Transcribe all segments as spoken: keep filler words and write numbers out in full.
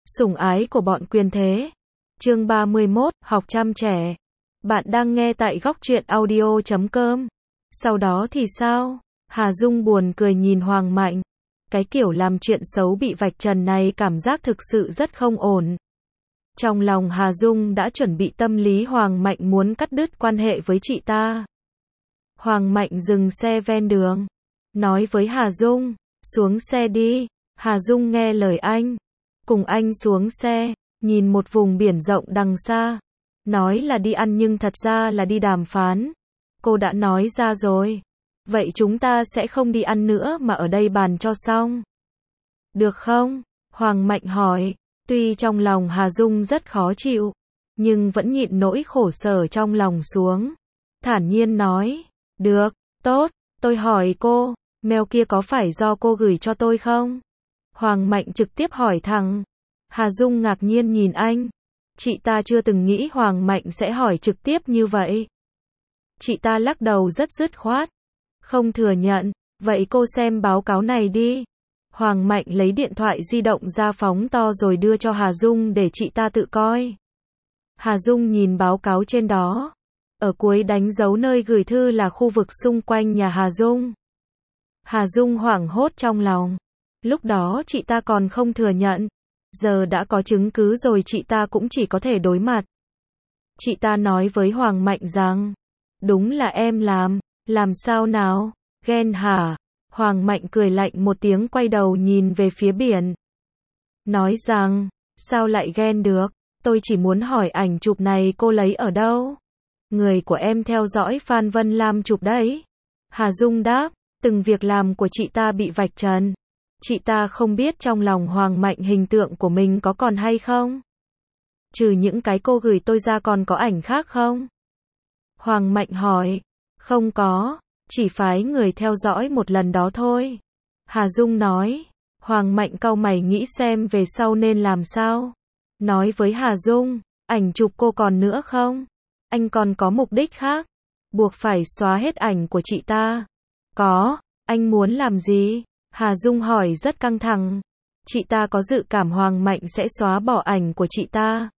Sủng ái của bọn quyền thế. Chương ba mươi mốt, học chăm trẻ. Bạn đang nghe tại góc truyện audio chấm com. Sau đó thì sao? Hà Dung buồn cười nhìn Hoàng Mạnh. Cái kiểu làm chuyện xấu bị vạch trần này cảm giác thực sự rất không ổn. Trong lòng Hà Dung đã chuẩn bị tâm lý Hoàng Mạnh muốn cắt đứt quan hệ với chị ta. Hoàng Mạnh dừng xe ven đường. Nói với Hà Dung, xuống xe đi. Hà Dung nghe lời anh. Cùng anh xuống xe, nhìn một vùng biển rộng đằng xa. Nói là đi ăn nhưng thật ra là đi đàm phán. Cô đã nói ra rồi. Vậy chúng ta sẽ không đi ăn nữa mà ở đây bàn cho xong. Được không? Hoàng Mạnh hỏi. Tuy trong lòng Hà Dung rất khó chịu, nhưng vẫn nhịn nỗi khổ sở trong lòng xuống. Thản nhiên nói. Được, tốt, tôi hỏi cô, mail kia có phải do cô gửi cho tôi không? Hoàng Mạnh trực tiếp hỏi thẳng. Hà Dung ngạc nhiên nhìn anh. Chị ta chưa từng nghĩ Hoàng Mạnh sẽ hỏi trực tiếp như vậy. Chị ta lắc đầu rất dứt khoát. Không thừa nhận. Vậy cô xem báo cáo này đi. Hoàng Mạnh lấy điện thoại di động ra phóng to rồi đưa cho Hà Dung để chị ta tự coi. Hà Dung nhìn báo cáo trên đó. Ở cuối đánh dấu nơi gửi thư là khu vực xung quanh nhà Hà Dung. Hà Dung hoảng hốt trong lòng. Lúc đó chị ta còn không thừa nhận. Giờ đã có chứng cứ rồi chị ta cũng chỉ có thể đối mặt. Chị ta nói với Hoàng Mạnh rằng, đúng là em làm, làm sao nào, ghen hả? Hoàng Mạnh cười lạnh một tiếng quay đầu nhìn về phía biển. Nói rằng, sao lại ghen được, tôi chỉ muốn hỏi ảnh chụp này cô lấy ở đâu? Người của em theo dõi Phan Vân Lam chụp đấy. Hà Dung đáp, từng việc làm của chị ta bị vạch trần. Chị ta không biết trong lòng Hoàng Mạnh hình tượng của mình có còn hay không? Trừ những cái cô gửi tôi ra còn có ảnh khác không? Hoàng Mạnh hỏi. Không có, chỉ phái người theo dõi một lần đó thôi. Hà Dung nói. Hoàng Mạnh cau mày nghĩ xem về sau nên làm sao. Nói với Hà Dung, ảnh chụp cô còn nữa không? Anh còn có mục đích khác? Buộc phải xóa hết ảnh của chị ta. Có, anh muốn làm gì? Hà Dung hỏi rất căng thẳng. Chị ta có dự cảm Hoàng Mạnh sẽ xóa bỏ ảnh của chị ta.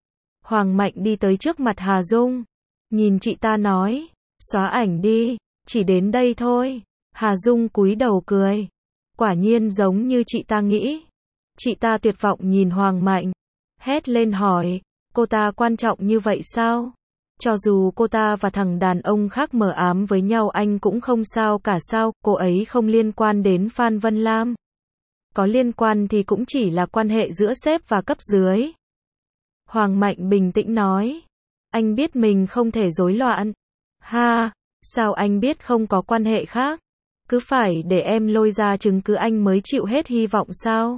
Hoàng Mạnh đi tới trước mặt Hà Dung. Nhìn chị ta nói. Xóa ảnh đi, chỉ đến đây thôi. Hà Dung cúi đầu cười. Quả nhiên giống như chị ta nghĩ. Chị ta tuyệt vọng nhìn Hoàng Mạnh. Hét lên hỏi. Cô ta quan trọng như vậy sao? Cho dù cô ta và thằng đàn ông khác mờ ám với nhau anh cũng không sao cả sao, cô ấy không liên quan đến Phan Vân Lam. Có liên quan thì cũng chỉ là quan hệ giữa sếp và cấp dưới. Hoàng Mạnh bình tĩnh nói. Anh biết mình không thể rối loạn. Ha, sao anh biết không có quan hệ khác? Cứ phải để em lôi ra chứng cứ anh mới chịu hết hy vọng sao?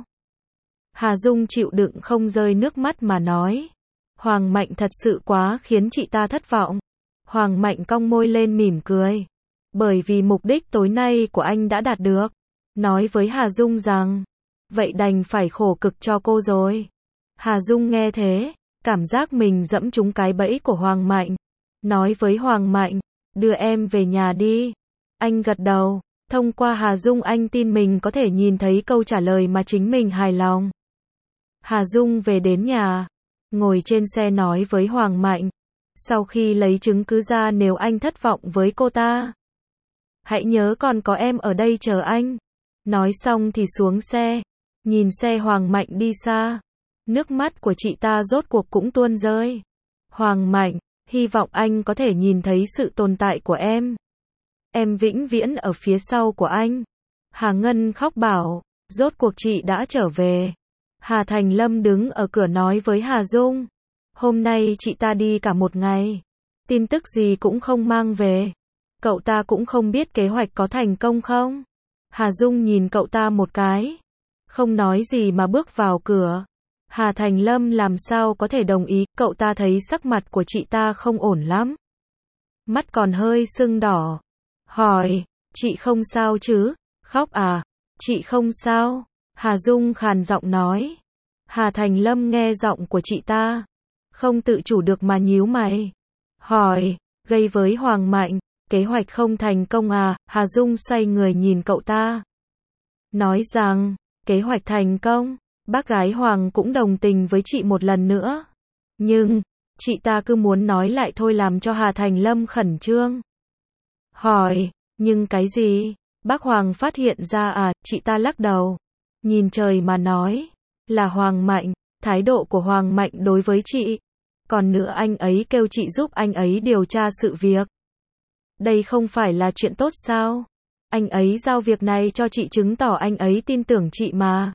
Hà Dung chịu đựng không rơi nước mắt mà nói. Hoàng Mạnh thật sự quá khiến chị ta thất vọng. Hoàng Mạnh cong môi lên mỉm cười. Bởi vì mục đích tối nay của anh đã đạt được. Nói với Hà Dung rằng, vậy đành phải khổ cực cho cô rồi. Hà Dung nghe thế, cảm giác mình dẫm trúng cái bẫy của Hoàng Mạnh. Nói với Hoàng Mạnh, đưa em về nhà đi. Anh gật đầu, thông qua Hà Dung anh tin mình có thể nhìn thấy câu trả lời mà chính mình hài lòng. Hà Dung về đến nhà. Ngồi trên xe nói với Hoàng Mạnh. Sau khi lấy chứng cứ ra nếu anh thất vọng với cô ta, hãy nhớ còn có em ở đây chờ anh. Nói xong thì xuống xe. Nhìn xe Hoàng Mạnh đi xa. Nước mắt của chị ta rốt cuộc cũng tuôn rơi. Hoàng Mạnh, hy vọng anh có thể nhìn thấy sự tồn tại của em. Em vĩnh viễn ở phía sau của anh. Hà Ngân khóc bảo, rốt cuộc chị đã trở về. Hà Thành Lâm đứng ở cửa nói với Hà Dung. Hôm nay chị ta đi cả một ngày. Tin tức gì cũng không mang về. Cậu ta cũng không biết kế hoạch có thành công không? Hà Dung nhìn cậu ta một cái. Không nói gì mà bước vào cửa. Hà Thành Lâm làm sao có thể đồng ý, cậu ta thấy sắc mặt của chị ta không ổn lắm. Mắt còn hơi sưng đỏ. Hỏi, chị không sao chứ? Khóc à? Chị không sao? Hà Dung khàn giọng nói. Hà Thành Lâm nghe giọng của chị ta. Không tự chủ được mà nhíu mày. Hỏi, gây với Hoàng Mạnh, kế hoạch không thành công à? Hà Dung xoay người nhìn cậu ta. Nói rằng, kế hoạch thành công. Bác gái Hoàng cũng đồng tình với chị một lần nữa. Nhưng, chị ta cứ muốn nói lại thôi làm cho Hà Thành Lâm khẩn trương. Hỏi, nhưng cái gì? Bác Hoàng phát hiện ra à, chị ta lắc đầu. Nhìn trời mà nói, là Hoàng Mạnh, thái độ của Hoàng Mạnh đối với chị. Còn nữa anh ấy kêu chị giúp anh ấy điều tra sự việc. Đây không phải là chuyện tốt sao? Anh ấy giao việc này cho chị chứng tỏ anh ấy tin tưởng chị mà.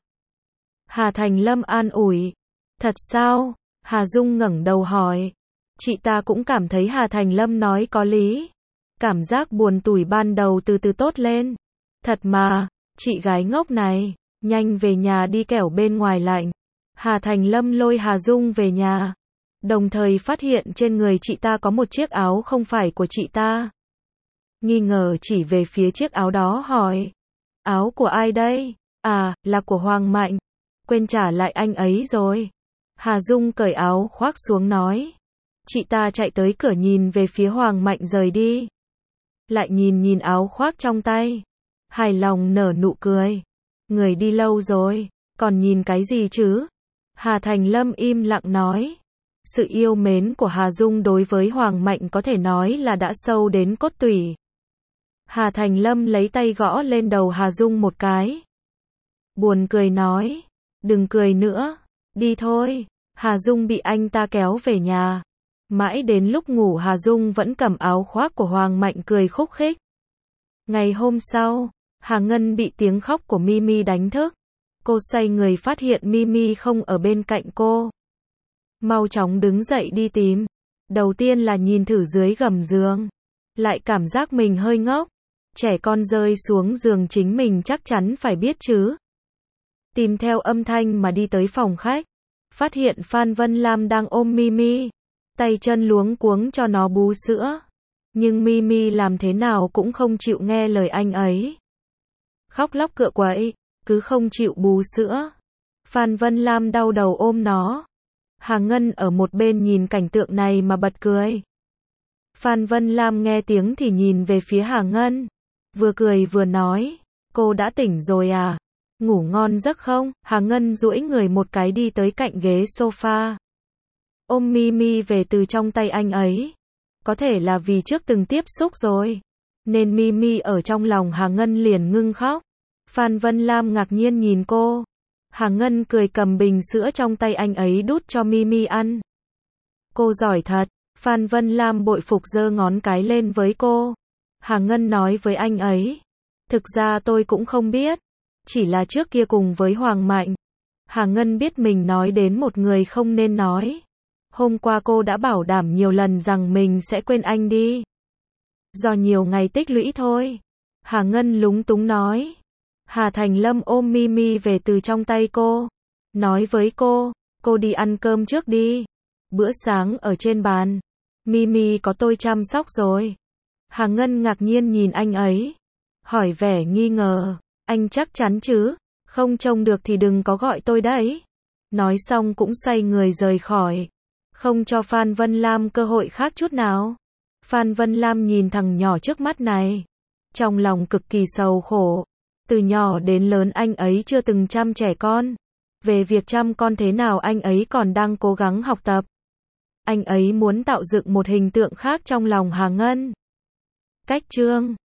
Hà Thành Lâm an ủi. Thật sao? Hà Dung ngẩng đầu hỏi. Chị ta cũng cảm thấy Hà Thành Lâm nói có lý. Cảm giác buồn tủi ban đầu từ từ tốt lên. Thật mà, chị gái ngốc này, nhanh về nhà đi kẻo bên ngoài lạnh. Hà Thành Lâm lôi Hà Dung về nhà. Đồng thời phát hiện trên người chị ta có một chiếc áo không phải của chị ta. Nghi ngờ chỉ về phía chiếc áo đó hỏi. Áo của ai đây? À, là của Hoàng Mạnh. Quên trả lại anh ấy rồi. Hà Dung cởi áo khoác xuống nói. Chị ta chạy tới cửa nhìn về phía Hoàng Mạnh rời đi. Lại nhìn nhìn áo khoác trong tay. Hài lòng nở nụ cười. Người đi lâu rồi, còn nhìn cái gì chứ? Hà Thành Lâm im lặng nói. Sự yêu mến của Hà Dung đối với Hoàng Mạnh có thể nói là đã sâu đến cốt tủy. Hà Thành Lâm lấy tay gõ lên đầu Hà Dung một cái. Buồn cười nói. Đừng cười nữa. Đi thôi. Hà Dung bị anh ta kéo về nhà. Mãi đến lúc ngủ Hà Dung vẫn cầm áo khoác của Hoàng Mạnh cười khúc khích. Ngày hôm sau, Hà Ngân bị tiếng khóc của Mimi đánh thức. Cô say người phát hiện Mimi không ở bên cạnh cô. Mau chóng đứng dậy đi tìm. Đầu tiên là nhìn thử dưới gầm giường. Lại cảm giác mình hơi ngốc. Trẻ con rơi xuống giường chính mình chắc chắn phải biết chứ. Tìm theo âm thanh mà đi tới phòng khách. Phát hiện Phan Vân Lam đang ôm Mimi. Tay chân luống cuống cho nó bú sữa. Nhưng Mimi làm thế nào cũng không chịu nghe lời anh ấy. Khóc lóc cựa quậy, cứ không chịu bú sữa. Phan Vân Lam đau đầu ôm nó. Hà Ngân ở một bên nhìn cảnh tượng này mà bật cười. Phan Vân Lam nghe tiếng thì nhìn về phía Hà Ngân. Vừa cười vừa nói, cô đã tỉnh rồi à? Ngủ ngon giấc không? Hà Ngân duỗi người một cái đi tới cạnh ghế sofa. Ôm Mimi về từ trong tay anh ấy. Có thể là vì trước từng tiếp xúc rồi. Nên Mimi ở trong lòng Hà Ngân liền ngưng khóc. Phan Vân Lam ngạc nhiên nhìn cô. Hà Ngân cười cầm bình sữa trong tay anh ấy đút cho Mimi ăn. Cô giỏi thật. Phan Vân Lam bội phục giơ ngón cái lên với cô. Hà Ngân nói với anh ấy. Thực ra tôi cũng không biết. Chỉ là trước kia cùng với Hoàng Mạnh. Hà Ngân biết mình nói đến một người không nên nói. Hôm qua cô đã bảo đảm nhiều lần rằng mình sẽ quên anh đi. Do nhiều ngày tích lũy thôi. Hà Ngân lúng túng nói. Hà Thành Lâm ôm Mimi về từ trong tay cô. Nói với cô, cô đi ăn cơm trước đi. Bữa sáng ở trên bàn. Mimi có tôi chăm sóc rồi. Hà Ngân ngạc nhiên nhìn anh ấy. Hỏi vẻ nghi ngờ. Anh chắc chắn chứ? Không trông được thì đừng có gọi tôi đấy. Nói xong cũng xoay người rời khỏi. Không cho Phan Vân Lam cơ hội khác chút nào. Phan Vân Lam nhìn thằng nhỏ trước mắt này. Trong lòng cực kỳ sầu khổ. Từ nhỏ đến lớn anh ấy chưa từng chăm trẻ con. Về việc chăm con thế nào anh ấy còn đang cố gắng học tập. Anh ấy muốn tạo dựng một hình tượng khác trong lòng Hà Ngân. Cách chương